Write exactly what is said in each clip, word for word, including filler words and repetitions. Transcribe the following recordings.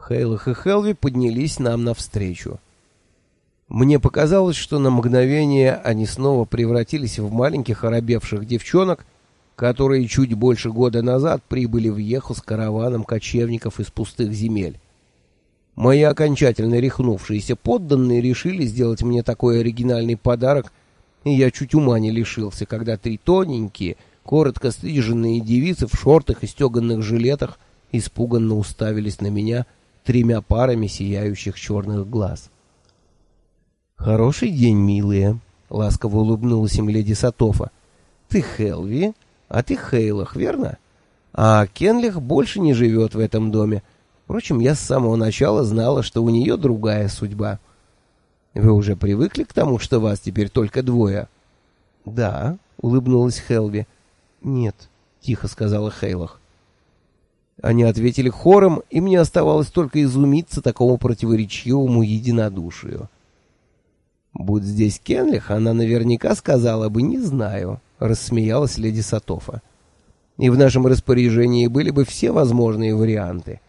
Хейлах и Хелви поднялись нам навстречу. Мне показалось, что на мгновение они снова превратились в маленьких оробевших девчонок, которые чуть больше года назад прибыли в Еху с караваном кочевников из пустых земель. Мои окончательно рехнувшиеся подданные решили сделать мне такой оригинальный подарок, и я чуть ума не лишился, когда три тоненькие, коротко стриженные девицы в шортах и стеганых жилетах испуганно уставились на меня тремя парами сияющих черных глаз. «Хороший день, милые», — ласково улыбнулась им леди Сатофа. «Ты Хелви, а ты Хейлах, верно? А Кенлих больше не живет в этом доме. Впрочем, я с самого начала знала, что у нее другая судьба. Вы уже привыкли к тому, что вас теперь только двое?» «Да», — улыбнулась Хелви. «Нет», — тихо сказала Хейлах. Они ответили хором, и мне оставалось только изумиться такому противоречивому единодушию. «Будь здесь Кенлих, она наверняка сказала бы «не знаю», — рассмеялась леди Сатофа. «И в нашем распоряжении были бы все возможные варианты.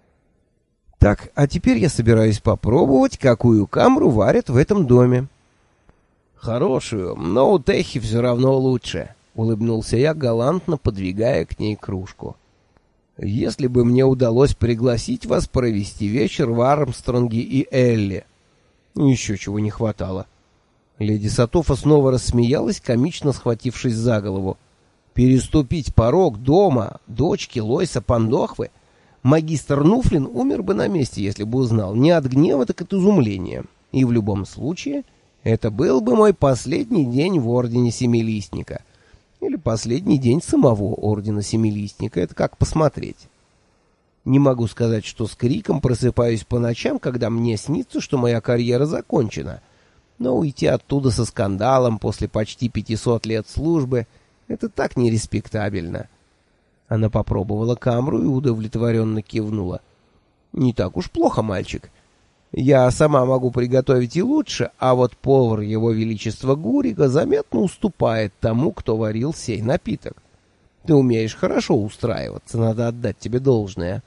Так, а теперь я собираюсь попробовать, какую камру варят в этом доме». «Хорошую, но у Техи все равно лучше», — улыбнулся я, галантно подвигая к ней кружку. «Если бы мне удалось пригласить вас провести вечер в Армстронге и Элли». Еще чего не хватало. Леди Сатофа снова рассмеялась, комично схватившись за голову. Переступить порог дома дочки Лойса Пандохвы? Магистр Нуфлин умер бы на месте, если бы узнал. Не от гнева, так от изумления. И в любом случае, это был бы мой последний день в Ордене Семилистника. Или последний день самого Ордена Семилистника. Это как посмотреть. Не могу сказать, что с криком просыпаюсь по ночам, когда мне снится, что моя карьера закончена. Но уйти оттуда со скандалом после почти пятисот лет службы — это так нереспектабельно. Она попробовала камру и удовлетворенно кивнула. «Не так уж плохо, мальчик. Я сама могу приготовить и лучше, а вот повар его величества Гурига заметно уступает тому, кто варил сей напиток. Ты умеешь хорошо устраиваться, надо отдать тебе должное».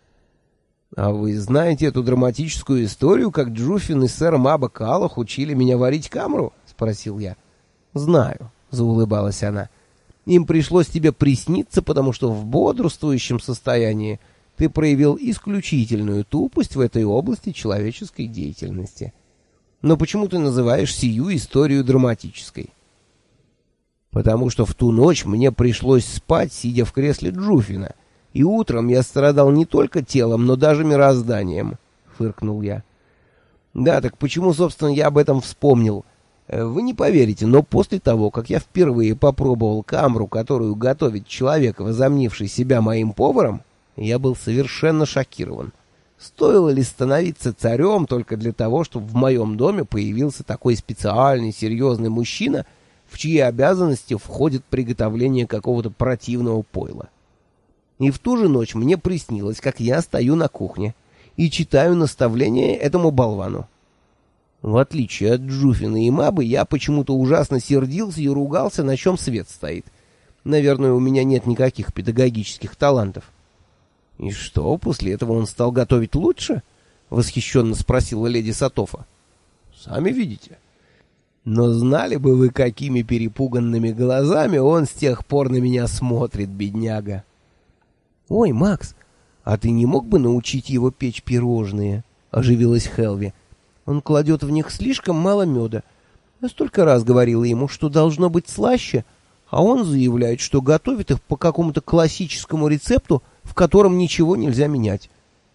«А вы знаете эту драматическую историю, как Джуфин и сэр Маба Калах учили меня варить камру?» — спросил я. «Знаю», — заулыбалась она. «Им пришлось тебе присниться, потому что в бодрствующем состоянии ты проявил исключительную тупость в этой области человеческой деятельности. Но почему ты называешь сию историю драматической?» «Потому что в ту ночь мне пришлось спать, сидя в кресле Джуфина. И утром я страдал не только телом, но даже мирозданием», — фыркнул я. «Да, так почему, собственно, я об этом вспомнил? Вы не поверите, но после того, как я впервые попробовал камру, которую готовит человек, возомнивший себя моим поваром, я был совершенно шокирован. Стоило ли становиться царем только для того, чтобы в моем доме появился такой специальный, серьезный мужчина, в чьи обязанности входит приготовление какого-то противного пойла? И в ту же ночь мне приснилось, как я стою на кухне и читаю наставления этому болвану. В отличие от Джуфина и Мабы, я почему-то ужасно сердился и ругался, на чем свет стоит. Наверное, у меня нет никаких педагогических талантов. «И что, после этого он стал готовить лучше?» — восхищенно спросила леди Сатофа. «Сами видите. Но знали бы вы, какими перепуганными глазами он с тех пор на меня смотрит, бедняга». «Ой, Макс, а ты не мог бы научить его печь пирожные?» — оживилась Хелви. «Он кладет в них слишком мало меда. Я столько раз говорила ему, что должно быть слаще, а он заявляет, что готовит их по какому-то классическому рецепту, в котором ничего нельзя менять».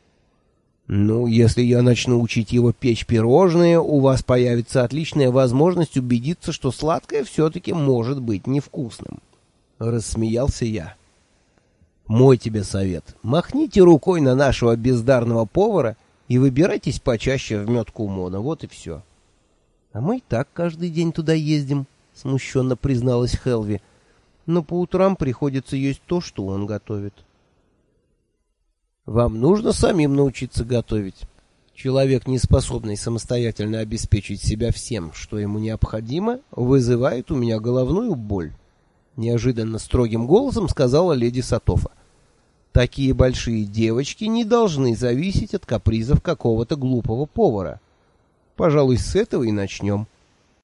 «Ну, если я начну учить его печь пирожные, у вас появится отличная возможность убедиться, что сладкое все-таки может быть невкусным», — рассмеялся я. «Мой тебе совет. Махните рукой на нашего бездарного повара и выбирайтесь почаще в Мёд-Кумона. Вот и все». «А мы и так каждый день туда ездим», — смущенно призналась Хелви. «Но по утрам приходится есть то, что он готовит». «Вам нужно самим научиться готовить. Человек, не способный самостоятельно обеспечить себя всем, что ему необходимо, вызывает у меня головную боль», — неожиданно строгим голосом сказала леди Сатофа. Такие большие девочки не должны зависеть от капризов какого-то глупого повара. Пожалуй, с этого и начнем.